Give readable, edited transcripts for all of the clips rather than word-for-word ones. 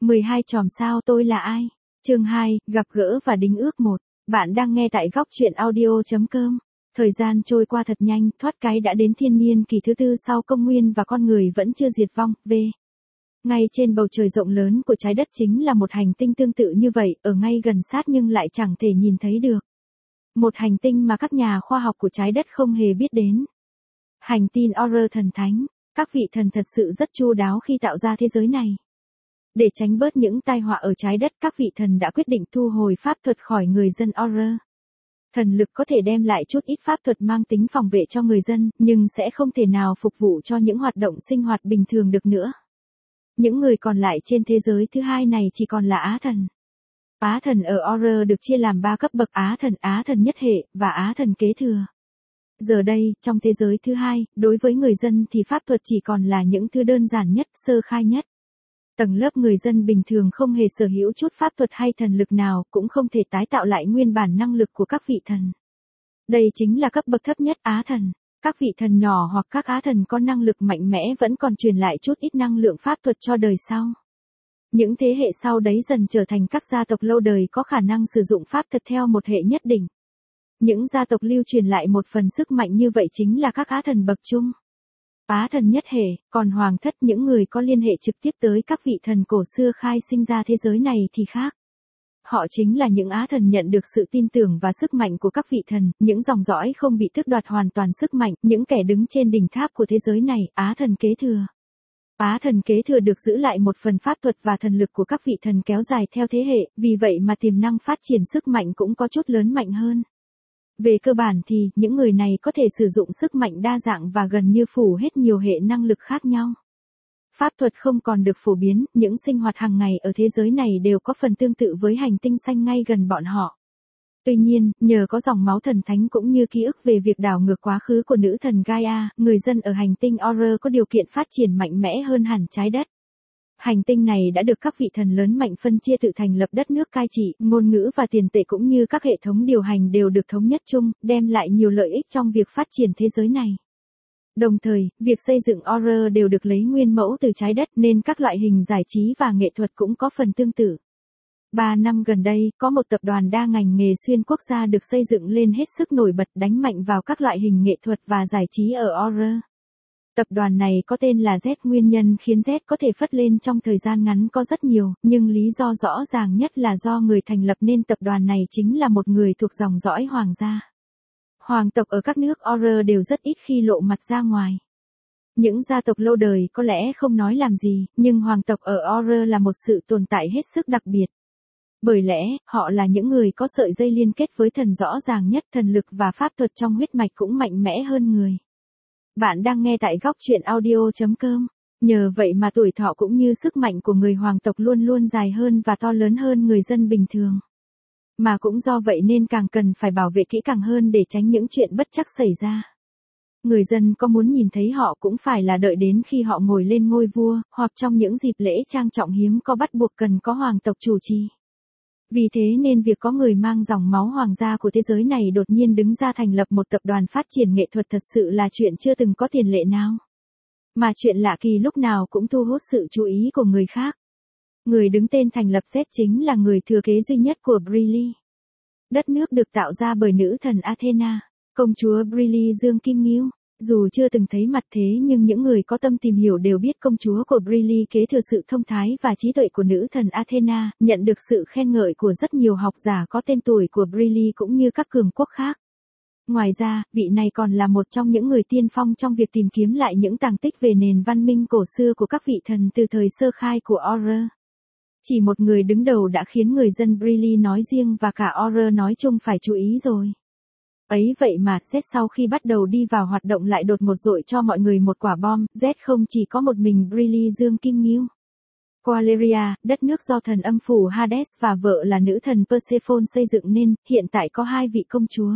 12 chòm sao tôi là ai? Chương 2, gặp gỡ và đính ước 1. Bạn đang nghe tại góc truyện audio.com. Thời gian trôi qua thật nhanh, thoát cái đã đến thiên niên kỷ thứ tư sau công nguyên và con người vẫn chưa diệt vong. Ngay trên bầu trời rộng lớn của trái đất chính là một hành tinh tương tự như vậy, ở ngay gần sát nhưng lại chẳng thể nhìn thấy được. Một hành tinh mà các nhà khoa học của trái đất không hề biết đến. Hành tinh Orion thần thánh. Các vị thần thật sự rất chu đáo khi tạo ra thế giới này. Để tránh bớt những tai họa ở trái đất, các vị thần đã quyết định thu hồi pháp thuật khỏi người dân Orion. Thần lực có thể đem lại chút ít pháp thuật mang tính phòng vệ cho người dân, nhưng sẽ không thể nào phục vụ cho những hoạt động sinh hoạt bình thường được nữa. Những người còn lại trên thế giới thứ hai này chỉ còn là Á thần. Á thần ở Orion được chia làm 3 cấp bậc: Á thần nhất hệ, và Á thần kế thừa. Giờ đây, trong thế giới thứ hai, đối với người dân thì pháp thuật chỉ còn là những thứ đơn giản nhất, sơ khai nhất. Tầng lớp người dân bình thường không hề sở hữu chút pháp thuật hay thần lực nào, cũng không thể tái tạo lại nguyên bản năng lực của các vị thần. Đây chính là cấp bậc thấp nhất Á thần. Các vị thần nhỏ hoặc các Á thần có năng lực mạnh mẽ vẫn còn truyền lại chút ít năng lượng pháp thuật cho đời sau. Những thế hệ sau đấy dần trở thành các gia tộc lâu đời có khả năng sử dụng pháp thuật theo một hệ nhất định. Những gia tộc lưu truyền lại một phần sức mạnh như vậy chính là các Á thần bậc trung. Á thần nhất hệ, còn hoàng thất, những người có liên hệ trực tiếp tới các vị thần cổ xưa khai sinh ra thế giới này thì khác. Họ chính là những Á thần nhận được sự tin tưởng và sức mạnh của các vị thần, những dòng dõi không bị tước đoạt hoàn toàn sức mạnh, những kẻ đứng trên đỉnh tháp của thế giới này, Á thần kế thừa. Á thần kế thừa được giữ lại một phần pháp thuật và thần lực của các vị thần kéo dài theo thế hệ, vì vậy mà tiềm năng phát triển sức mạnh cũng có chút lớn mạnh hơn. Về cơ bản thì, những người này có thể sử dụng sức mạnh đa dạng và gần như phủ hết nhiều hệ năng lực khác nhau. Pháp thuật không còn được phổ biến, những sinh hoạt hàng ngày ở thế giới này đều có phần tương tự với hành tinh xanh ngay gần bọn họ. Tuy nhiên, nhờ có dòng máu thần thánh cũng như ký ức về việc đảo ngược quá khứ của nữ thần Gaia, người dân ở hành tinh Orion có điều kiện phát triển mạnh mẽ hơn hẳn trái đất. Hành tinh này đã được các vị thần lớn mạnh phân chia tự thành lập đất nước cai trị, ngôn ngữ và tiền tệ cũng như các hệ thống điều hành đều được thống nhất chung, đem lại nhiều lợi ích trong việc phát triển thế giới này. Đồng thời, việc xây dựng Orion đều được lấy nguyên mẫu từ trái đất nên các loại hình giải trí và nghệ thuật cũng có phần tương tự. 3 năm gần đây, có một tập đoàn đa ngành nghề xuyên quốc gia được xây dựng lên hết sức nổi bật, đánh mạnh vào các loại hình nghệ thuật và giải trí ở Orion. Tập đoàn này có tên là Z. Nguyên nhân khiến Z có thể phất lên trong thời gian ngắn có rất nhiều, nhưng lý do rõ ràng nhất là do người thành lập nên tập đoàn này chính là một người thuộc dòng dõi hoàng gia. Hoàng tộc ở các nước Orion đều rất ít khi lộ mặt ra ngoài. Những gia tộc lâu đời có lẽ không nói làm gì, nhưng hoàng tộc ở Orion là một sự tồn tại hết sức đặc biệt. Bởi lẽ, họ là những người có sợi dây liên kết với thần rõ ràng nhất, thần lực và pháp thuật trong huyết mạch cũng mạnh mẽ hơn người. Bạn đang nghe tại góc truyện audio.com. Nhờ vậy mà tuổi thọ cũng như sức mạnh của người hoàng tộc luôn luôn dài hơn và to lớn hơn người dân bình thường. Mà cũng do vậy nên càng cần phải bảo vệ kỹ càng hơn để tránh những chuyện bất trắc xảy ra. Người dân có muốn nhìn thấy họ cũng phải là đợi đến khi họ ngồi lên ngôi vua, hoặc trong những dịp lễ trang trọng hiếm có bắt buộc cần có hoàng tộc chủ trì. Vì thế nên việc có người mang dòng máu hoàng gia của thế giới này đột nhiên đứng ra thành lập một tập đoàn phát triển nghệ thuật thật sự là chuyện chưa từng có tiền lệ nào. Mà chuyện lạ kỳ lúc nào cũng thu hút sự chú ý của người khác. Người đứng tên thành lập Z chính là người thừa kế duy nhất của Briley. Đất nước được tạo ra bởi nữ thần Athena, công chúa Briley Dương Kim Ngưu. Dù chưa từng thấy mặt thế nhưng những người có tâm tìm hiểu đều biết công chúa của Briley kế thừa sự thông thái và trí tuệ của nữ thần Athena, nhận được sự khen ngợi của rất nhiều học giả có tên tuổi của Briley cũng như các cường quốc khác. Ngoài ra, vị này còn là một trong những người tiên phong trong việc tìm kiếm lại những tàng tích về nền văn minh cổ xưa của các vị thần từ thời sơ khai của Orion. Chỉ một người đứng đầu đã khiến người dân Briley nói riêng và cả Orion nói chung phải chú ý rồi. Ấy vậy mà, Z sau khi bắt đầu đi vào hoạt động lại đột ngột dội cho mọi người một quả bom. Z không chỉ có một mình Briley Dương Kim Ngưu. Coaleria, đất nước do thần âm phủ Hades và vợ là nữ thần Persephone xây dựng nên, hiện tại có 2 vị công chúa.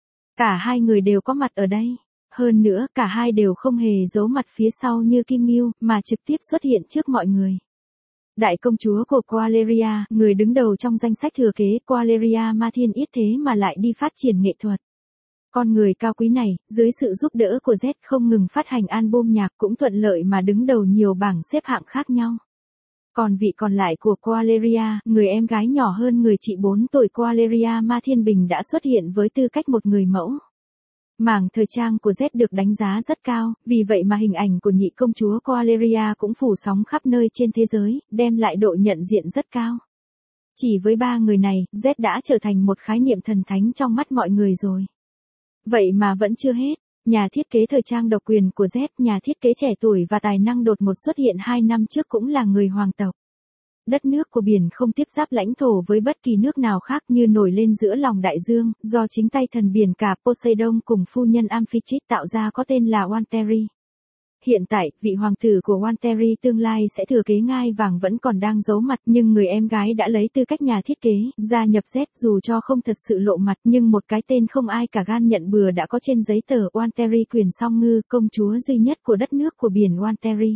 Cả 2 người đều có mặt ở đây. Hơn nữa, cả 2 đều không hề giấu mặt phía sau như Kim Ngưu, mà trực tiếp xuất hiện trước mọi người. Đại công chúa của Coaleria, người đứng đầu trong danh sách thừa kế Coaleria Ma Thiên Yết thế mà lại đi phát triển nghệ thuật. Con người cao quý này, dưới sự giúp đỡ của Z không ngừng phát hành album nhạc cũng thuận lợi mà đứng đầu nhiều bảng xếp hạng khác nhau. Còn vị còn lại của Valeria, người em gái nhỏ hơn người chị 4 tuổi Valeria Ma Thiên Bình đã xuất hiện với tư cách một người mẫu. Mảng thời trang của Z được đánh giá rất cao, vì vậy mà hình ảnh của nhị công chúa Valeria cũng phủ sóng khắp nơi trên thế giới, đem lại độ nhận diện rất cao. Chỉ với ba người này, Z đã trở thành một khái niệm thần thánh trong mắt mọi người rồi. Vậy mà vẫn chưa hết. Nhà thiết kế thời trang độc quyền của Z, nhà thiết kế trẻ tuổi và tài năng đột ngột xuất hiện 2 năm trước cũng là người hoàng tộc. Đất nước của biển không tiếp giáp lãnh thổ với bất kỳ nước nào khác như nổi lên giữa lòng đại dương, do chính tay thần biển cả Poseidon cùng phu nhân Amphitrite tạo ra có tên là Wanteri. Hiện tại, vị hoàng tử của Wanteri tương lai sẽ thừa kế ngai vàng vẫn còn đang giấu mặt, nhưng người em gái đã lấy tư cách nhà thiết kế, gia nhập Z dù cho không thật sự lộ mặt, nhưng một cái tên không ai cả gan nhận bừa đã có trên giấy tờ Wanteri Quyền Song Ngư, công chúa duy nhất của đất nước của biển Wanteri.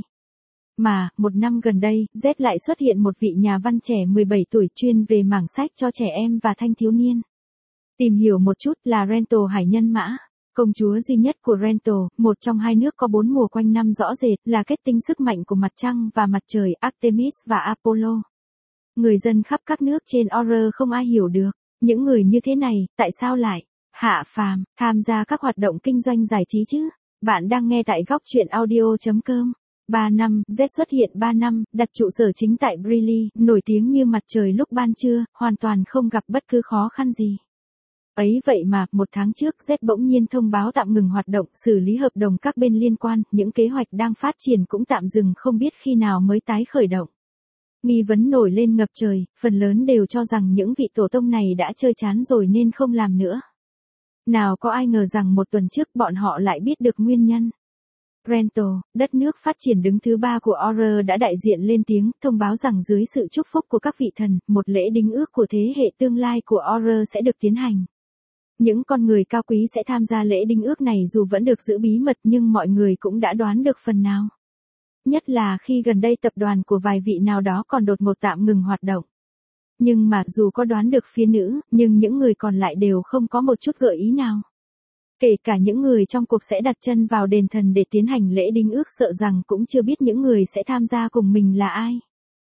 Mà, một năm gần đây, Z lại xuất hiện một vị nhà văn trẻ 17 tuổi chuyên về mảng sách cho trẻ em và thanh thiếu niên. Tìm hiểu một chút là Rento Hải Nhân Mã. Công chúa duy nhất của Rento, một trong hai nước có 4 mùa quanh năm rõ rệt, là kết tinh sức mạnh của mặt trăng và mặt trời Artemis và Apollo. Người dân khắp các nước trên Ore không ai hiểu được, những người như thế này, tại sao lại hạ phàm, tham gia các hoạt động kinh doanh giải trí chứ? Bạn đang nghe tại góc truyện audio.com. 3 năm, Z xuất hiện 3 năm, đặt trụ sở chính tại Briley, nổi tiếng như mặt trời lúc ban trưa, hoàn toàn không gặp bất cứ khó khăn gì. Ấy vậy mà, 1 tháng trước Z bỗng nhiên thông báo tạm ngừng hoạt động, xử lý hợp đồng các bên liên quan, những kế hoạch đang phát triển cũng tạm dừng không biết khi nào mới tái khởi động. Nghi vấn nổi lên ngập trời, phần lớn đều cho rằng những vị tổ tông này đã chơi chán rồi nên không làm nữa. Nào có ai ngờ rằng 1 tuần trước bọn họ lại biết được nguyên nhân. Rento, đất nước phát triển đứng thứ 3 của Ore đã đại diện lên tiếng, thông báo rằng dưới sự chúc phúc của các vị thần, một lễ đính ước của thế hệ tương lai của Ore sẽ được tiến hành. Những con người cao quý sẽ tham gia lễ đính ước này dù vẫn được giữ bí mật nhưng mọi người cũng đã đoán được phần nào. Nhất là khi gần đây tập đoàn của vài vị nào đó còn đột ngột tạm ngừng hoạt động. Nhưng mà dù có đoán được phía nữ, nhưng những người còn lại đều không có một chút gợi ý nào. Kể cả những người trong cuộc sẽ đặt chân vào đền thần để tiến hành lễ đính ước sợ rằng cũng chưa biết những người sẽ tham gia cùng mình là ai.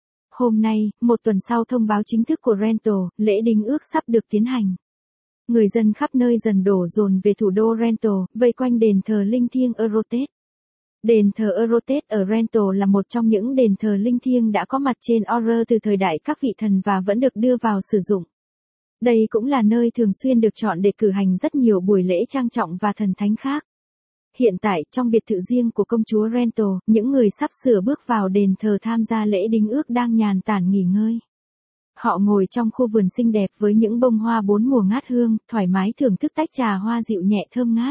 Hôm nay, 1 tuần sau thông báo chính thức của Rento, lễ đính ước sắp được tiến hành. Người dân khắp nơi dần đổ dồn về thủ đô Rento, vây quanh đền thờ linh thiêng Erotet. Đền thờ Erotet ở Rento là một trong những đền thờ linh thiêng đã có mặt trên Ore từ thời đại các vị thần và vẫn được đưa vào sử dụng. Đây cũng là nơi thường xuyên được chọn để cử hành rất nhiều buổi lễ trang trọng và thần thánh khác. Hiện tại, trong biệt thự riêng của công chúa Rento, những người sắp sửa bước vào đền thờ tham gia lễ đính ước đang nhàn tản nghỉ ngơi. Họ ngồi trong khu vườn xinh đẹp với những bông hoa 4 mùa ngát hương, thoải mái thưởng thức tách trà hoa dịu nhẹ thơm ngát.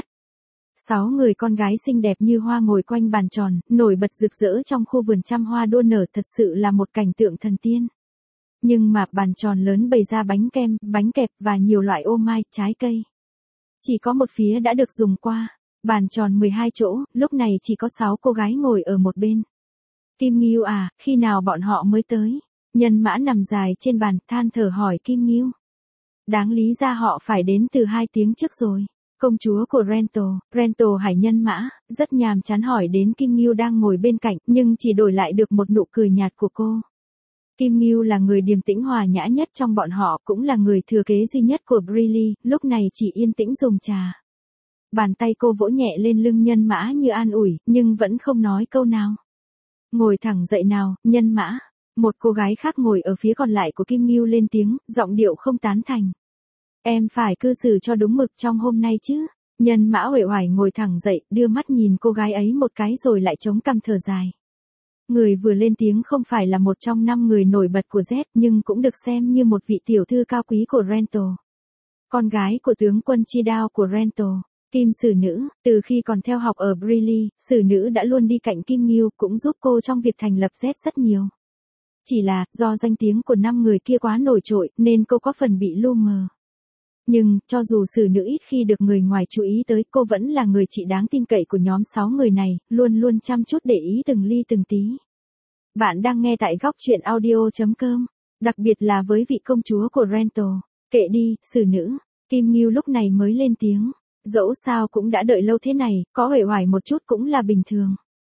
6 người con gái xinh đẹp như hoa ngồi quanh bàn tròn, nổi bật rực rỡ trong khu vườn trăm hoa đua nở thật sự là một cảnh tượng thần tiên. Nhưng mà bàn tròn lớn bày ra bánh kem, bánh kẹp và nhiều loại ô mai, trái cây. Chỉ có một phía đã được dùng qua. Bàn tròn 12 chỗ, lúc này chỉ có 6 cô gái ngồi ở một bên. Kim Ngưu à, khi nào bọn họ mới tới? Nhân Mã nằm dài trên bàn, than thở hỏi Kim Ngưu. Đáng lý ra họ phải đến từ 2 tiếng trước rồi. Công chúa của Rento Hải Nhân Mã, rất nhàm chán hỏi đến Kim Ngưu đang ngồi bên cạnh, nhưng chỉ đổi lại được một nụ cười nhạt của cô. Kim Ngưu là người điềm tĩnh hòa nhã nhất trong bọn họ, cũng là người thừa kế duy nhất của Briley, lúc này chỉ yên tĩnh dùng trà. Bàn tay cô vỗ nhẹ lên lưng Nhân Mã như an ủi, nhưng vẫn không nói câu nào. Ngồi thẳng dậy nào, Nhân Mã. Một cô gái khác ngồi ở phía còn lại của Kim Ngưu lên tiếng, giọng điệu không tán thành. Em phải cư xử cho đúng mực trong hôm nay chứ. Nhân Mã uể oải ngồi thẳng dậy, đưa mắt nhìn cô gái ấy một cái rồi lại chống cằm thở dài. Người vừa lên tiếng không phải là một trong 5 người nổi bật của Z, nhưng cũng được xem như một vị tiểu thư cao quý của Rento. Con gái của tướng quân Chi Đao của Rento, Kim Sử Nữ, từ khi còn theo học ở Briley, Sử Nữ đã luôn đi cạnh Kim Ngưu, cũng giúp cô trong việc thành lập Z rất nhiều. Chỉ là, do danh tiếng của 5 người kia quá nổi trội, nên cô có phần bị lu mờ. Nhưng, cho dù Sử Nữ ít khi được người ngoài chú ý tới, cô vẫn là người chị đáng tin cậy của nhóm 6 người này, luôn luôn chăm chút để ý từng ly từng tí. Bạn đang nghe tại góc truyện audio.com, đặc biệt là với vị công chúa của Rento. Kệ đi, Sử Nữ. Kim Ngưu lúc này mới lên tiếng. Dẫu sao cũng đã đợi lâu thế này, có uể oải một chút cũng là bình thường.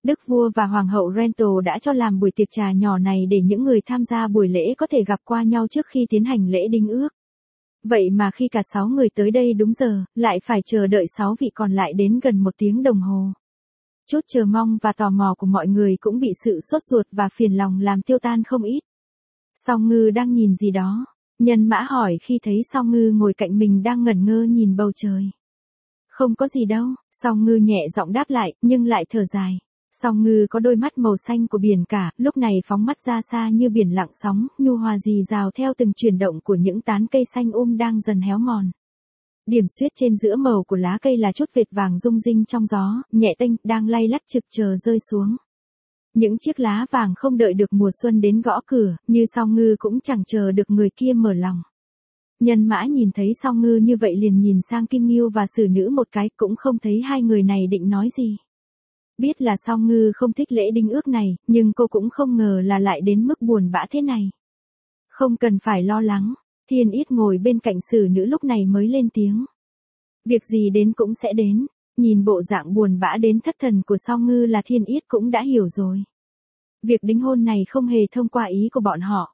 Đức vua và hoàng hậu Rental đã cho làm buổi tiệc trà nhỏ này để những người tham gia buổi lễ có thể gặp qua nhau trước khi tiến hành lễ đính ước. Vậy mà khi cả 6 người tới đây đúng giờ, lại phải chờ đợi 6 vị còn lại đến gần 1 tiếng đồng hồ. Chút chờ mong và tò mò của mọi người cũng bị sự sốt ruột và phiền lòng làm tiêu tan không ít. Song Ngư đang nhìn gì đó? Nhân Mã hỏi khi thấy Song Ngư ngồi cạnh mình đang ngẩn ngơ nhìn bầu trời. Không có gì đâu, Song Ngư nhẹ giọng đáp lại, nhưng lại thở dài. Song Ngư có đôi mắt màu xanh của biển cả, lúc này phóng mắt ra xa như biển lặng sóng, nhu hòa rì rào theo từng chuyển động của những tán cây xanh đang dần héo mòn. Điểm xuyết trên giữa màu của lá cây là chút vệt vàng rung rinh trong gió, nhẹ tênh, đang lay lắt trực chờ rơi xuống. Những chiếc lá vàng không đợi được mùa xuân đến gõ cửa, như Song Ngư cũng chẳng chờ được người kia mở lòng. Nhân Mã nhìn thấy Song Ngư như vậy liền nhìn sang Kim Ngưu và Sử Nữ một cái, cũng không thấy hai người này định nói gì. Biết là Song Ngư không thích lễ đính ước này, nhưng cô cũng không ngờ là lại đến mức buồn bã thế này. Không cần phải lo lắng, Thiên Yết ngồi bên cạnh Sử Nữ lúc này mới lên tiếng. Việc gì đến cũng sẽ đến, nhìn bộ dạng buồn bã đến thất thần của Song Ngư là Thiên Yết cũng đã hiểu rồi. Việc đính hôn này không hề thông qua ý của bọn họ.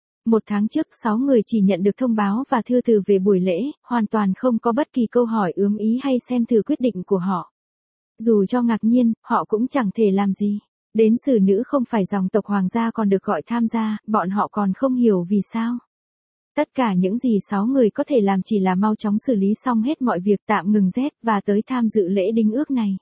1 tháng trước 6 người chỉ nhận được thông báo và thư từ về buổi lễ, hoàn toàn không có bất kỳ câu hỏi ướm ý hay xem thử quyết định của họ. Dù cho ngạc nhiên, họ cũng chẳng thể làm gì. Đến Sử Nữ không phải dòng tộc hoàng gia còn được gọi tham gia, bọn họ còn không hiểu vì sao. Tất cả những gì 6 người có thể làm chỉ là mau chóng xử lý xong hết mọi việc, tạm ngừng rét và tới tham dự lễ đính ước này.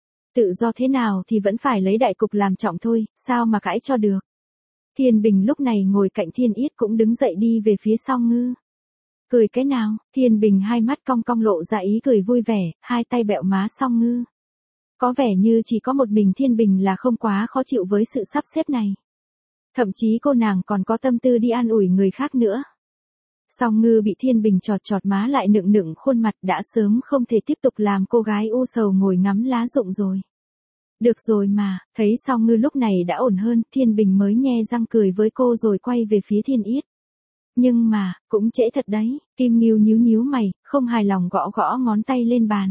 Tự do thế nào thì vẫn phải lấy đại cục làm trọng thôi, sao mà cãi cho được. Thiên Bình lúc này ngồi cạnh Thiên Yết cũng đứng dậy đi về phía Song Ngư. Cười cái nào? Thiên Bình hai mắt cong cong lộ ra ý cười vui vẻ, hai tay bẹo má Song Ngư. Có vẻ như chỉ có một mình Thiên Bình là không quá khó chịu với sự sắp xếp này. Thậm chí cô nàng còn có tâm tư đi an ủi người khác nữa. Song Ngư bị Thiên Bình chọt chọt má lại nựng nựng khuôn mặt, đã sớm không thể tiếp tục làm cô gái u sầu ngồi ngắm lá rụng rồi. Được rồi mà, thấy Song Ngư lúc này đã ổn hơn, Thiên Bình mới nhe răng cười với cô rồi quay về phía Thiên Yết. Nhưng mà, cũng trễ thật đấy, Kim Ngưu nhíu nhíu mày, không hài lòng gõ gõ ngón tay lên bàn.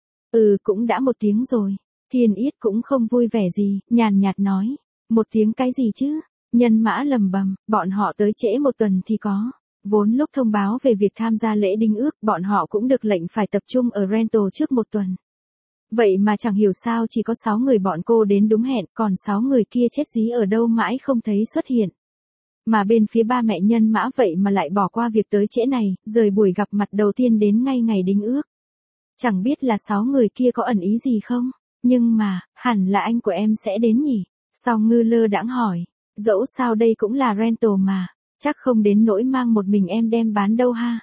Cũng đã 1 tiếng rồi. Thiên Yết cũng không vui vẻ gì, nhàn nhạt nói. 1 tiếng cái gì chứ? Nhân Mã lầm bầm, bọn họ tới trễ 1 tuần thì có. Vốn lúc thông báo về việc tham gia lễ đính ước, bọn họ cũng được lệnh phải tập trung ở Rental trước 1 tuần. Vậy mà chẳng hiểu sao chỉ có 6 người bọn cô đến đúng hẹn, còn 6 người kia chết dí ở đâu mãi không thấy xuất hiện. Mà bên phía ba mẹ Nhân Mã vậy mà lại bỏ qua việc tới trễ này, rời buổi gặp mặt đầu tiên đến ngay ngày đính ước. Chẳng biết là 6 người kia có ẩn ý gì không? Nhưng mà, hẳn là anh của em sẽ đến nhỉ? Song Ngư lơ đãng hỏi. Dẫu sao đây cũng là Rental mà, chắc không đến nỗi mang một mình em đem bán đâu ha.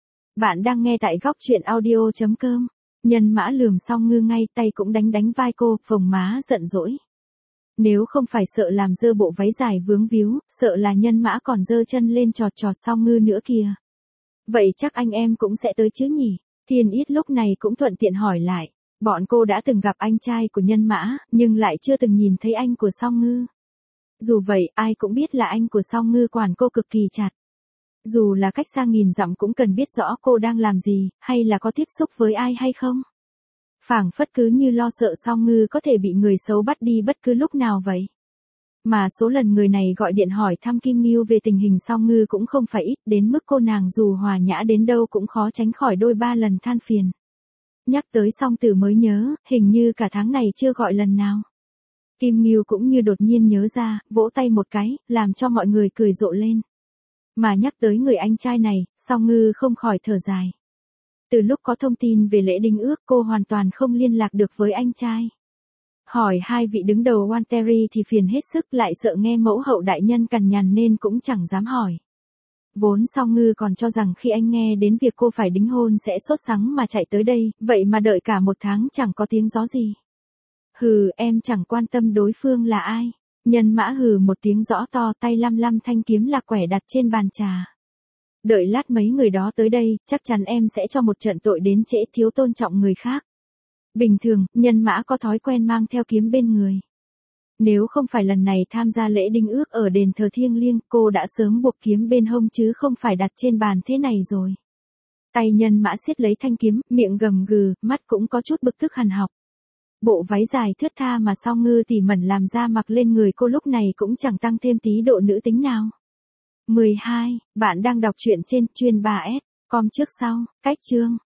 Bạn đang nghe tại góc truyện audio.com. Nhân Mã lườm Song Ngư ngay, tay cũng đánh đánh vai cô, phồng má giận dỗi. Nếu không phải sợ làm dơ bộ váy dài vướng víu, sợ là Nhân Mã còn giơ chân lên chọt chọt Song Ngư nữa kìa. Vậy chắc anh em cũng sẽ tới chứ nhỉ? Thiên Yết lúc này cũng thuận tiện hỏi lại. Bọn cô đã từng gặp anh trai của Nhân Mã, nhưng lại chưa từng nhìn thấy anh của Song Ngư. Dù vậy, ai cũng biết là anh của Song Ngư quản cô cực kỳ chặt. Dù là cách xa nghìn dặm cũng cần biết rõ cô đang làm gì, hay là có tiếp xúc với ai hay không. Phảng phất cứ như lo sợ Song Ngư có thể bị người xấu bắt đi bất cứ lúc nào vậy. Mà số lần người này gọi điện hỏi thăm Kim Ngưu về tình hình Song Ngư cũng không phải ít, đến mức cô nàng dù hòa nhã đến đâu cũng khó tránh khỏi đôi ba lần than phiền. Nhắc tới Song Tử mới nhớ, hình như cả tháng này chưa gọi lần nào. Kim Ngưu cũng như đột nhiên nhớ ra, vỗ tay một cái, làm cho mọi người cười rộ lên. Mà nhắc tới người anh trai này, Song Ngư không khỏi thở dài. Từ lúc có thông tin về lễ đính ước cô hoàn toàn không liên lạc được với anh trai. Hỏi hai vị đứng đầu Wantery thì phiền hết sức, lại sợ nghe mẫu hậu đại nhân cằn nhằn nên cũng chẳng dám hỏi. Vốn Song Ngư còn cho rằng khi anh nghe đến việc cô phải đính hôn sẽ sốt sắng mà chạy tới đây, vậy mà đợi cả 1 tháng chẳng có tiếng gió gì. Hừ, em chẳng quan tâm đối phương là ai. Nhân Mã hừ một tiếng rõ to, tay lăm lăm thanh kiếm lạc quẻ đặt trên bàn trà. Đợi lát mấy người đó tới đây, chắc chắn em sẽ cho một trận tội đến trễ, thiếu tôn trọng người khác. Bình thường, Nhân Mã có thói quen mang theo kiếm bên người. Nếu không phải lần này tham gia lễ đính ước ở đền thờ thiêng liêng, cô đã sớm buộc kiếm bên hông chứ không phải đặt trên bàn thế này rồi. Tay Nhân Mã siết lấy thanh kiếm, miệng gầm gừ, mắt cũng có chút bực tức hằn học. Bộ váy dài thướt tha mà Sao Ngư Tỉ Mẩn làm ra mặc lên người cô lúc này cũng chẳng tăng thêm tí độ nữ tính nào. 12. Bạn đang đọc truyện trên chuyên 3S. Com trước sau, cách chương.